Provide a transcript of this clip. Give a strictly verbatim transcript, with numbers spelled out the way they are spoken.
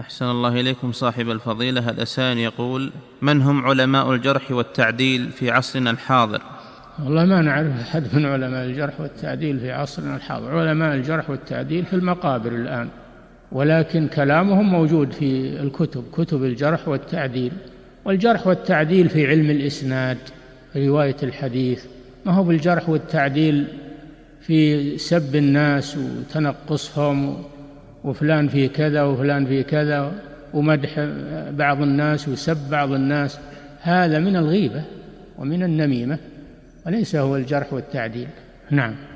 أحسن الله إليكم صاحب الفضيلة. هذا سائل يقول: من هم علماء الجرح والتعديل في عصرنا الحاضر؟ والله ما نعرف أحد من علماء الجرح والتعديل في عصرنا الحاضر. علماء الجرح والتعديل في المقابر الآن، ولكن كلامهم موجود في الكتب، كتب الجرح والتعديل. والجرح والتعديل في علم الإسناد، رواية الحديث، ما هو بالجرح والتعديل في سب الناس وتنقصهم وفلان في كذا وفلان في كذا ومدح بعض الناس وسب بعض الناس. هذا من الغيبة ومن النميمة، وليس هو الجرح والتعديل. نعم.